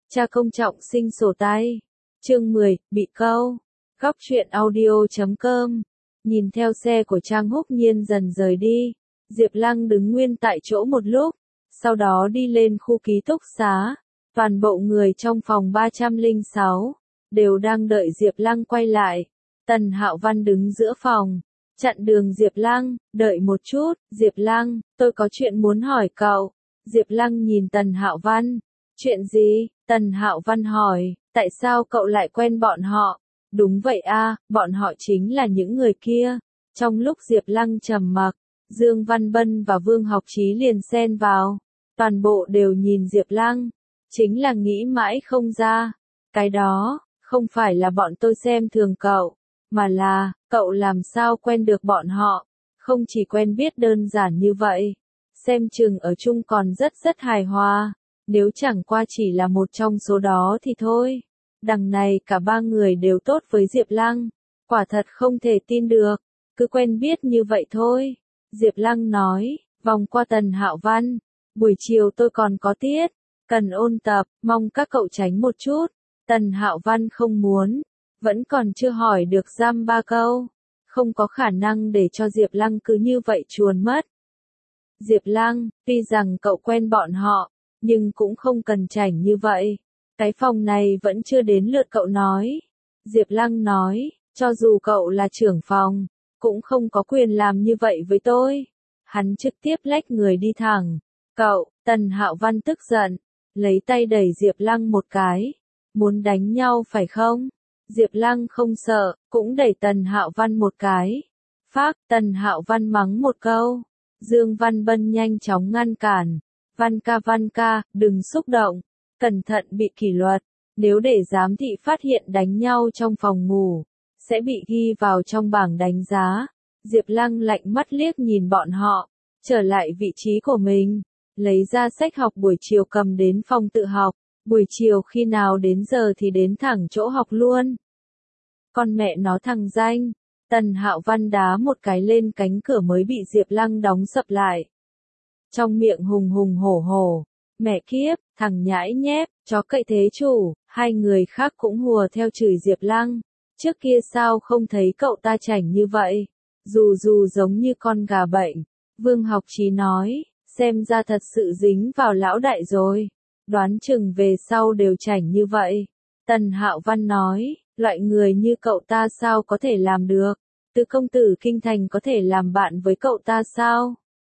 Cha công trọng sinh sổ tay. Chương 10, bị câu. Góc truyện audio.com. Nhìn theo xe của Trang Húc Nhiên dần rời đi, Diệp Lăng đứng nguyên tại chỗ một lúc, sau đó đi lên khu ký túc xá. Toàn bộ người trong phòng 306 đều đang đợi Diệp Lăng quay lại. Tần Hạo Văn đứng giữa phòng, chặn đường Diệp Lăng, "Đợi một chút, Diệp Lăng, tôi có chuyện muốn hỏi cậu." Diệp Lăng nhìn Tần Hạo Văn. "Chuyện gì?" Tần Hạo Văn hỏi, "Tại sao cậu lại quen bọn họ?" "Đúng vậy a, bọn họ chính là những người kia." Trong lúc Diệp Lăng trầm mặc, Dương Văn Bân và Vương Học Chí liền xen vào. Toàn bộ đều nhìn Diệp Lăng, chính là nghĩ mãi không ra. "Cái đó, không phải là bọn tôi xem thường cậu, mà là, cậu làm sao quen được bọn họ? Không chỉ quen biết đơn giản như vậy, xem chừng ở chung còn rất hài hòa. Nếu chẳng qua chỉ là một trong số đó thì thôi." Đằng này cả ba người đều tốt với Diệp Lăng, quả thật không thể tin được, cứ quen biết như vậy thôi. Diệp Lăng nói, vòng qua Tần Hạo Văn, "Buổi chiều tôi còn có tiết, cần ôn tập, mong các cậu tránh một chút." Tần Hạo Văn không muốn, vẫn còn chưa hỏi được dăm ba câu, không có khả năng để cho Diệp Lăng cứ như vậy chuồn mất. "Diệp Lăng, tuy rằng cậu quen bọn họ, nhưng cũng không cần chảnh như vậy. Cái phòng này vẫn chưa đến lượt cậu nói." Diệp Lăng nói, "Cho dù cậu là trưởng phòng, cũng không có quyền làm như vậy với tôi." Hắn trực tiếp lách người đi thẳng. "Cậu!" Tần Hạo Văn tức giận, lấy tay đẩy Diệp Lăng một cái. "Muốn đánh nhau phải không?" Diệp Lăng không sợ, cũng đẩy Tần Hạo Văn một cái. Phác, Tần Hạo Văn mắng một câu. Dương Văn Bân nhanh chóng ngăn cản. Văn ca, đừng xúc động, cẩn thận bị kỷ luật, nếu để giám thị phát hiện đánh nhau trong phòng ngủ, sẽ bị ghi vào trong bảng đánh giá." Diệp Lăng lạnh mắt liếc nhìn bọn họ, trở lại vị trí của mình, lấy ra sách học buổi chiều cầm đến phòng tự học, buổi chiều khi nào đến giờ thì đến thẳng chỗ học luôn. Con mẹ nó thằng danh, Tần Hạo Văn đá một cái lên cánh cửa mới bị Diệp Lăng đóng sập lại. Trong miệng hùng hùng hổ hổ, "Mẹ kiếp, thằng nhãi nhép, chó cậy thế chủ." Hai người khác cũng hùa theo chửi Diệp Lăng. "Trước kia sao không thấy cậu ta chảnh như vậy? Dù giống như con gà bệnh." Vương Học Chí nói, "Xem ra thật sự dính vào lão đại rồi. Đoán chừng về sau đều chảnh như vậy." Tần Hạo Văn nói, "Loại người như cậu ta sao có thể làm được? Từ công tử kinh thành có thể làm bạn với cậu ta sao?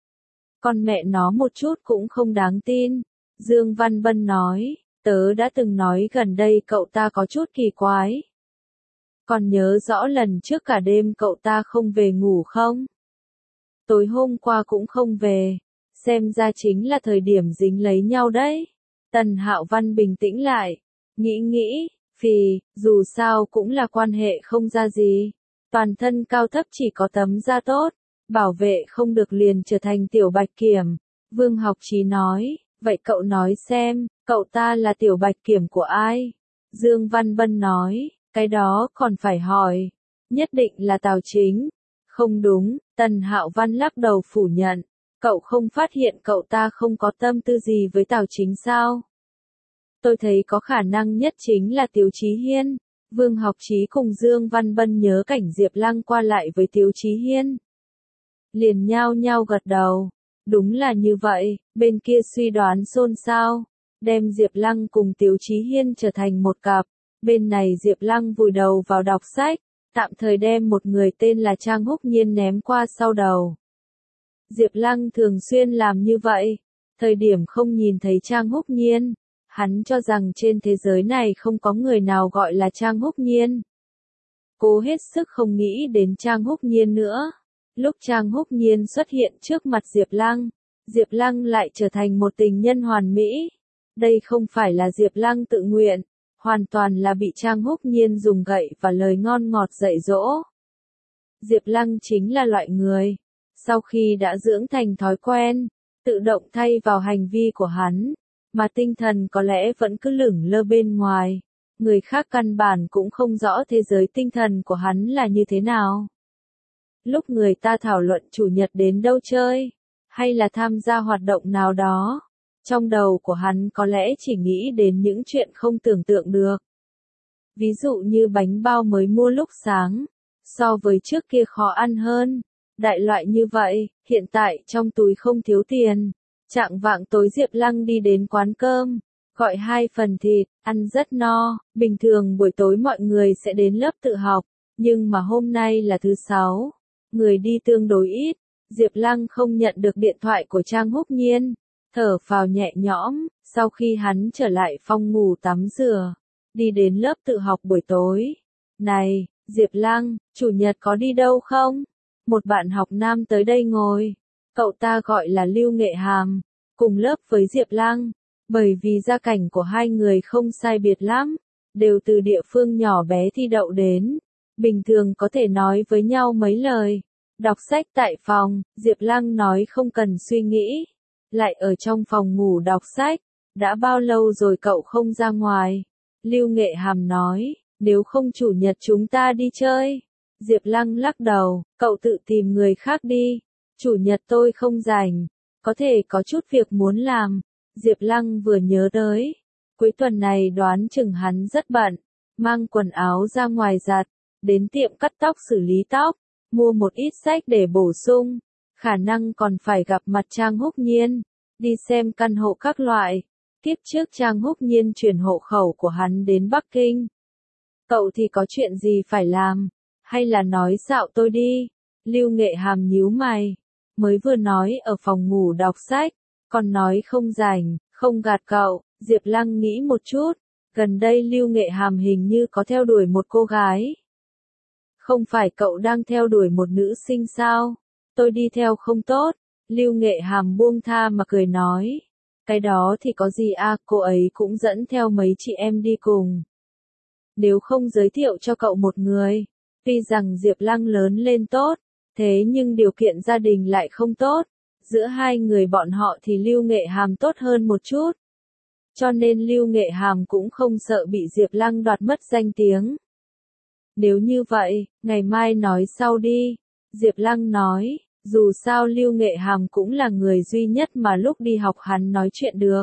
Con mẹ nó một chút cũng không đáng tin." Dương Văn Bân nói, "Tớ đã từng nói gần đây cậu ta có chút kỳ quái. Còn nhớ rõ lần trước cả đêm cậu ta không về ngủ không? Tối hôm qua cũng không về, xem ra chính là thời điểm dính lấy nhau đấy." Tần Hạo Văn bình tĩnh lại, nghĩ, phì, dù sao cũng là quan hệ không ra gì. Toàn thân cao thấp chỉ có tấm da tốt, bảo vệ không được liền trở thành tiểu bạch kiểm. Vương Học Chí nói, "Vậy cậu nói xem, cậu ta là tiểu bạch kiểm của ai?" Dương Văn Bân nói, "Cái đó còn phải hỏi, nhất định là Tào Chính." "Không đúng." Tần Hạo Văn lắc đầu phủ nhận, "Cậu không phát hiện cậu ta không có tâm tư gì với Tào Chính sao? Tôi thấy có khả năng nhất chính là Tiếu Chí Hiên." Vương Học Chí cùng Dương Văn Bân nhớ cảnh Diệp Lăng qua lại với Tiếu Chí Hiên, liền nhao nhao gật đầu. Đúng là như vậy, bên kia suy đoán xôn xao, đem Diệp Lăng cùng Tiếu Chí Hiên trở thành một cặp. Bên này Diệp Lăng vùi đầu vào đọc sách, tạm thời đem một người tên là Trang Húc Nhiên ném qua sau đầu. Diệp Lăng thường xuyên làm như vậy, thời điểm không nhìn thấy Trang Húc Nhiên, hắn cho rằng trên thế giới này không có người nào gọi là Trang Húc Nhiên. Cố hết sức không nghĩ đến Trang Húc Nhiên nữa. Lúc Trang Húc Nhiên xuất hiện trước mặt Diệp Lăng lại trở thành một tình nhân hoàn mỹ. Đây không phải là Diệp Lăng tự nguyện, hoàn toàn là bị Trang Húc Nhiên dùng gậy và lời ngon ngọt dạy dỗ. Diệp Lăng chính là loại người, sau khi đã dưỡng thành thói quen, tự động thay vào hành vi của hắn, mà tinh thần có lẽ vẫn cứ lửng lơ bên ngoài. Người khác căn bản cũng không rõ thế giới tinh thần của hắn là như thế nào. Lúc người ta thảo luận chủ nhật đến đâu chơi, hay là tham gia hoạt động nào đó, Trong đầu của hắn có lẽ chỉ nghĩ đến những chuyện không tưởng tượng được. Ví dụ như bánh bao mới mua lúc sáng, so với trước kia khó ăn hơn. Đại loại như vậy, hiện tại trong túi không thiếu tiền. Chạng vạng tối Diệp Lăng đi đến quán cơm, gọi 2 phần thịt, ăn rất no. Bình thường buổi tối mọi người sẽ đến lớp tự học, nhưng mà hôm nay là thứ 6, người đi tương đối ít. Diệp Lăng không nhận được điện thoại của Trang Húc Nhiên, thở phào nhẹ nhõm, sau khi hắn trở lại phòng ngủ tắm rửa, đi đến lớp tự học buổi tối. Này, Diệp Lăng, chủ nhật có đi đâu không? Một bạn học nam tới đây ngồi, cậu ta gọi là Lưu Nghệ Hàm, cùng lớp với Diệp Lăng, bởi vì gia cảnh của hai người không sai biệt lắm, đều từ địa phương nhỏ bé thi đậu đến, bình thường có thể nói với nhau mấy lời. Đọc sách tại phòng, Diệp Lăng nói không cần suy nghĩ, lại ở trong phòng ngủ đọc sách, đã bao lâu rồi cậu không ra ngoài? Lưu Nghệ Hàm nói, nếu không chủ nhật chúng ta đi chơi. Diệp Lăng lắc đầu, cậu tự tìm người khác đi, chủ nhật tôi không rảnh, có thể có chút việc muốn làm. Diệp Lăng vừa nhớ tới, cuối tuần này đoán chừng hắn rất bận, mang quần áo ra ngoài giặt, đến tiệm cắt tóc xử lý tóc, mua một ít sách để bổ sung, khả năng còn phải gặp mặt Trang Húc Nhiên, đi xem căn hộ các loại. Tiếp trước Trang Húc Nhiên chuyển hộ khẩu của hắn đến Bắc Kinh. Cậu thì có chuyện gì phải làm, hay là nói xạo tôi đi? Lưu Nghệ Hàm nhíu mày, mới vừa nói ở phòng ngủ đọc sách, còn nói không rảnh, không gạt cậu. Diệp Lăng nghĩ một chút, gần đây Lưu Nghệ Hàm hình như có theo đuổi một cô gái. Không phải cậu đang theo đuổi một nữ sinh sao? Tôi đi theo không tốt. Lưu Nghệ Hàm buông tha mà cười nói. Cái đó thì có gì à, cô ấy cũng dẫn theo mấy chị em đi cùng. Nếu không giới thiệu cho cậu một người. Tuy rằng Diệp Lăng lớn lên tốt, thế nhưng điều kiện gia đình lại không tốt. Giữa hai người bọn họ thì Lưu Nghệ Hàm tốt hơn một chút. Cho nên Lưu Nghệ Hàm cũng không sợ bị Diệp Lăng đoạt mất danh tiếng. Nếu như vậy, ngày mai nói sau đi. Diệp Lăng nói, dù sao Lưu Nghệ Hàm cũng là người duy nhất mà lúc đi học hắn nói chuyện được.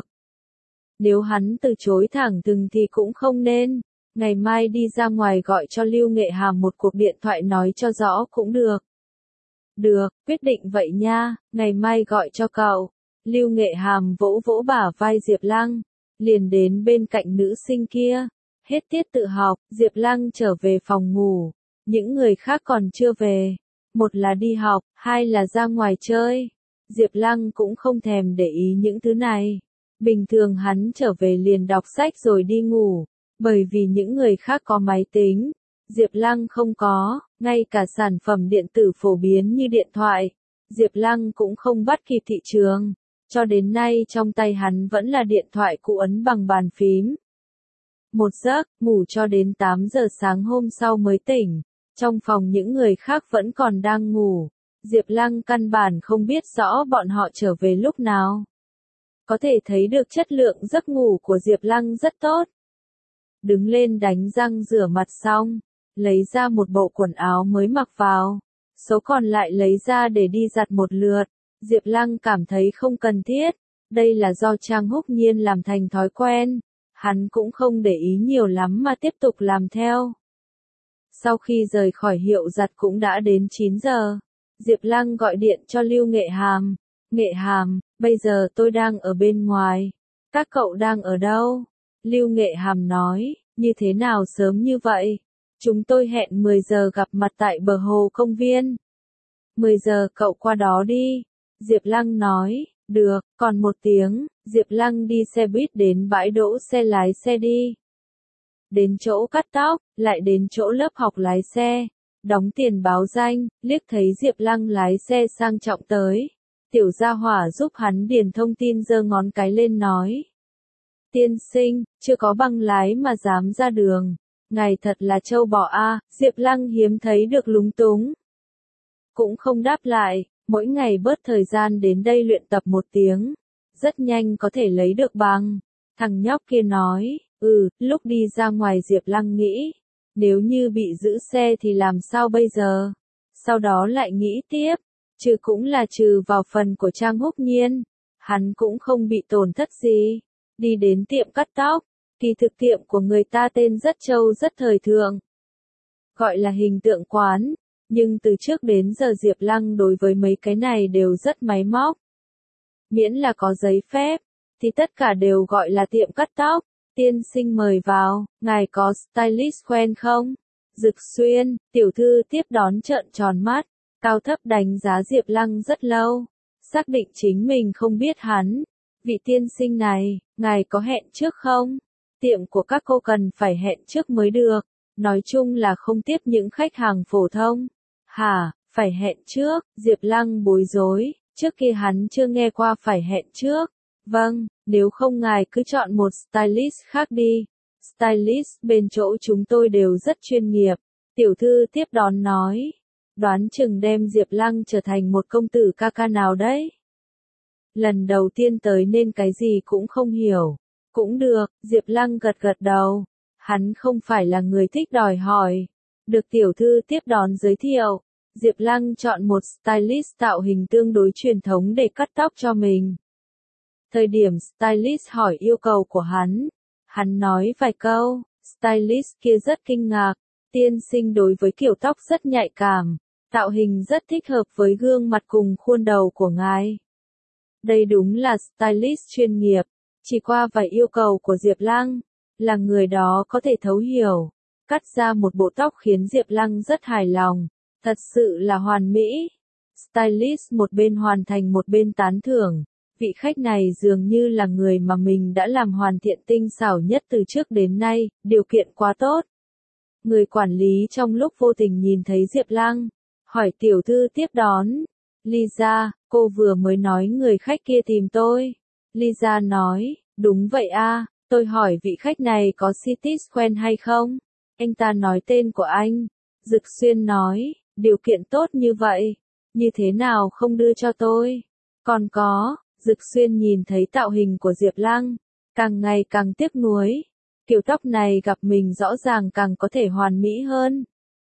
Nếu hắn từ chối thẳng thừng thì cũng không nên. Ngày mai đi ra ngoài gọi cho Lưu Nghệ Hàm một cuộc điện thoại nói cho rõ cũng được. Được, quyết định vậy nha, ngày mai gọi cho cậu. Lưu Nghệ Hàm vỗ vỗ bả vai Diệp Lăng, liền đến bên cạnh nữ sinh kia. Hết tiết tự học, Diệp Lăng trở về phòng ngủ. Những người khác còn chưa về. Một là đi học, hai là ra ngoài chơi. Diệp Lăng cũng không thèm để ý những thứ này. Bình thường hắn trở về liền đọc sách rồi đi ngủ. Bởi vì những người khác có máy tính, Diệp Lăng không có, ngay cả sản phẩm điện tử phổ biến như điện thoại, Diệp Lăng cũng không bắt kịp thị trường. Cho đến nay trong tay hắn vẫn là điện thoại cũ ấn bằng bàn phím. Một giấc, ngủ cho đến 8 giờ sáng hôm sau mới tỉnh. Trong phòng những người khác vẫn còn đang ngủ. Diệp Lăng căn bản không biết rõ bọn họ trở về lúc nào. Có thể thấy được chất lượng giấc ngủ của Diệp Lăng rất tốt. Đứng lên đánh răng rửa mặt xong, lấy ra một bộ quần áo mới mặc vào. Số còn lại lấy ra để đi giặt một lượt. Diệp Lăng cảm thấy không cần thiết. Đây là do Trang Húc Nhiên làm thành thói quen. Hắn cũng không để ý nhiều lắm mà tiếp tục làm theo. Sau khi rời khỏi hiệu giặt cũng đã đến 9 giờ. Diệp Lăng gọi điện cho Lưu Nghệ Hàm. Nghệ Hàm, bây giờ tôi đang ở bên ngoài. Các cậu đang ở đâu? Lưu Nghệ Hàm nói, như thế nào sớm như vậy? Chúng tôi hẹn 10 giờ gặp mặt tại bờ hồ công viên. 10 giờ cậu qua đó đi. Diệp Lăng nói, được, còn 1 tiếng. Diệp Lăng đi xe buýt đến bãi đỗ xe lái xe đi. Đến chỗ cắt tóc, lại đến chỗ lớp học lái xe. Đóng tiền báo danh, liếc thấy Diệp Lăng lái xe sang trọng tới. Tiểu gia hỏa giúp hắn điền thông tin giơ ngón cái lên nói. Tiên sinh, chưa có băng lái mà dám ra đường. Ngài thật là trâu bò a. Diệp Lăng hiếm thấy được lúng túng. Cũng không đáp lại, mỗi ngày bớt thời gian đến đây luyện tập 1 tiếng. Rất nhanh có thể lấy được bằng. Thằng nhóc kia nói, lúc đi ra ngoài Diệp Lăng nghĩ. Nếu như bị giữ xe thì làm sao bây giờ? Sau đó lại nghĩ tiếp, trừ cũng là trừ vào phần của Trang Húc Nhiên. hắn cũng không bị tổn thất gì. Đi đến tiệm cắt tóc, kỳ thực tiệm của người ta tên rất trâu rất thời thượng. Gọi là hình tượng quán, nhưng từ trước đến giờ Diệp Lăng đối với mấy cái này đều rất máy móc. Miễn là có giấy phép, thì tất cả đều gọi là tiệm cắt tóc. Tiên sinh mời vào, ngài có stylist quen không? Dực Xuyên, tiểu thư tiếp đón trợn tròn mắt, cao thấp đánh giá Diệp Lăng rất lâu, xác định chính mình không biết hắn. Vị tiên sinh này, ngài có hẹn trước không? Tiệm của các cô cần phải hẹn trước mới được, nói chung là không tiếp những khách hàng phổ thông. Hả, phải hẹn trước, Diệp Lăng bối rối, trước kia hắn chưa nghe qua phải hẹn trước. Vâng, nếu không ngài cứ chọn một stylist khác đi. Stylist bên chỗ chúng tôi đều rất chuyên nghiệp. Tiểu thư tiếp đón nói. Đoán chừng đem Diệp Lăng trở thành một công tử ca ca nào đấy. Lần đầu tiên tới nên cái gì cũng không hiểu. Cũng được, Diệp Lăng gật gật đầu. Hắn không phải là người thích đòi hỏi. Được tiểu thư tiếp đón giới thiệu. Diệp Lăng chọn một stylist tạo hình tương đối truyền thống để cắt tóc cho mình. Thời điểm stylist hỏi yêu cầu của hắn nói vài câu, stylist kia rất kinh ngạc, tiên sinh đối với kiểu tóc rất nhạy cảm, tạo hình rất thích hợp với gương mặt cùng khuôn đầu của ngài. Đây đúng là stylist chuyên nghiệp, chỉ qua vài yêu cầu của Diệp Lăng, là người đó có thể thấu hiểu, cắt ra một bộ tóc khiến Diệp Lăng rất hài lòng, thật sự là hoàn mỹ. Stylist một bên hoàn thành một bên tán thưởng. Vị khách này dường như là người mà mình đã làm hoàn thiện tinh xảo nhất từ trước đến nay, điều kiện quá tốt. Người quản lý trong lúc vô tình nhìn thấy Diệp Lăng, hỏi tiểu thư tiếp đón. Lisa, cô vừa mới nói người khách kia tìm tôi. Lisa nói, đúng vậy a, tôi hỏi vị khách này có CT scan hay không? Anh ta nói tên của anh. Dực Xuyên nói, điều kiện tốt như vậy, như thế nào không đưa cho tôi? Còn có. Dực Xuyên nhìn thấy tạo hình của Diệp Lăng, càng ngày càng tiếc nuối. Kiểu tóc này gặp mình rõ ràng càng có thể hoàn mỹ hơn.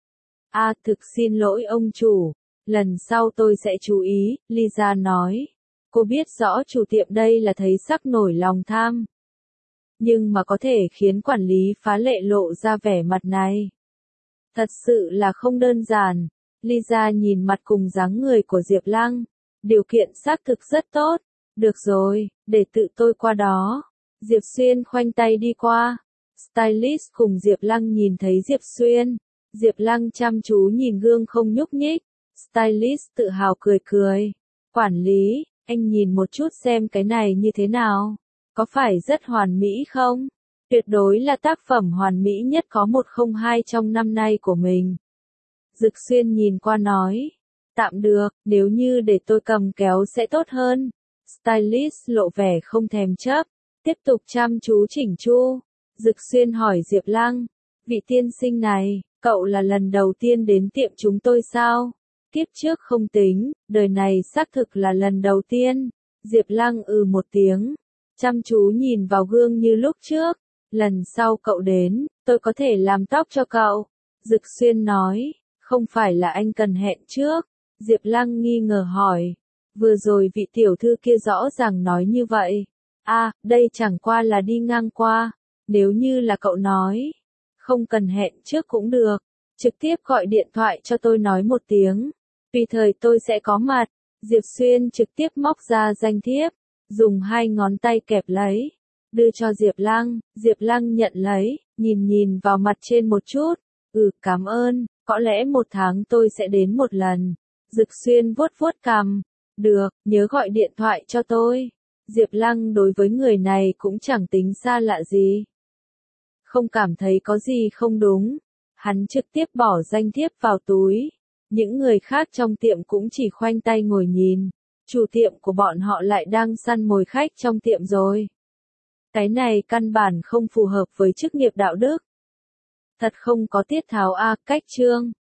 Thực xin lỗi ông chủ, lần sau tôi sẽ chú ý, Lisa nói. Cô biết rõ chủ tiệm đây là thấy sắc nổi lòng tham. Nhưng mà có thể khiến quản lý phá lệ lộ ra vẻ mặt này. Thật sự là không đơn giản. Lisa nhìn mặt cùng dáng người của Diệp Lăng. Điều kiện xác thực rất tốt. Được rồi, để tự tôi qua đó. Diệp Xuyên khoanh tay đi qua. Stylist cùng Diệp Lăng nhìn thấy Diệp Xuyên. Diệp Lăng chăm chú nhìn gương không nhúc nhích. Stylist tự hào cười cười. Quản lý, anh nhìn một chút xem cái này như thế nào. Có phải rất hoàn mỹ không? Tuyệt đối là tác phẩm hoàn mỹ nhất có 102 trong năm nay của mình. Dực Xuyên nhìn qua nói. Tạm được, nếu như để tôi cầm kéo sẽ tốt hơn. Stylist lộ vẻ không thèm chấp, tiếp tục chăm chú chỉnh chu. Dực Xuyên hỏi Diệp Lăng, vị tiên sinh này, cậu là lần đầu tiên đến tiệm chúng tôi sao? Kiếp trước không tính, đời này xác thực là lần đầu tiên. Diệp Lăng một tiếng, chăm chú nhìn vào gương như lúc trước. Lần sau cậu đến, tôi có thể làm tóc cho cậu. Dực Xuyên nói, không phải là anh cần hẹn trước. Diệp Lăng nghi ngờ hỏi. Vừa rồi vị tiểu thư kia rõ ràng nói như vậy. Đây chẳng qua là đi ngang qua. Nếu như là cậu nói, không cần hẹn trước cũng được. Trực tiếp gọi điện thoại cho tôi nói một tiếng. Tùy thời tôi sẽ có mặt. Diệp Xuyên trực tiếp móc ra danh thiếp, dùng 2 ngón tay kẹp lấy, đưa cho Diệp Lăng. Diệp Lăng nhận lấy, nhìn vào mặt trên một chút. Cảm ơn, có lẽ 1 tháng tôi sẽ đến một lần. Dực Xuyên vuốt vuốt cằm. Được, nhớ gọi điện thoại cho tôi. Diệp Lăng đối với người này cũng chẳng tính xa lạ gì. Không cảm thấy có gì không đúng. Hắn trực tiếp bỏ danh thiếp vào túi. Những người khác trong tiệm cũng chỉ khoanh tay ngồi nhìn. Chủ tiệm của bọn họ lại đang săn mồi khách trong tiệm rồi. Cái này căn bản không phù hợp với chức nghiệp đạo đức. Thật không có tiết tháo cách chương.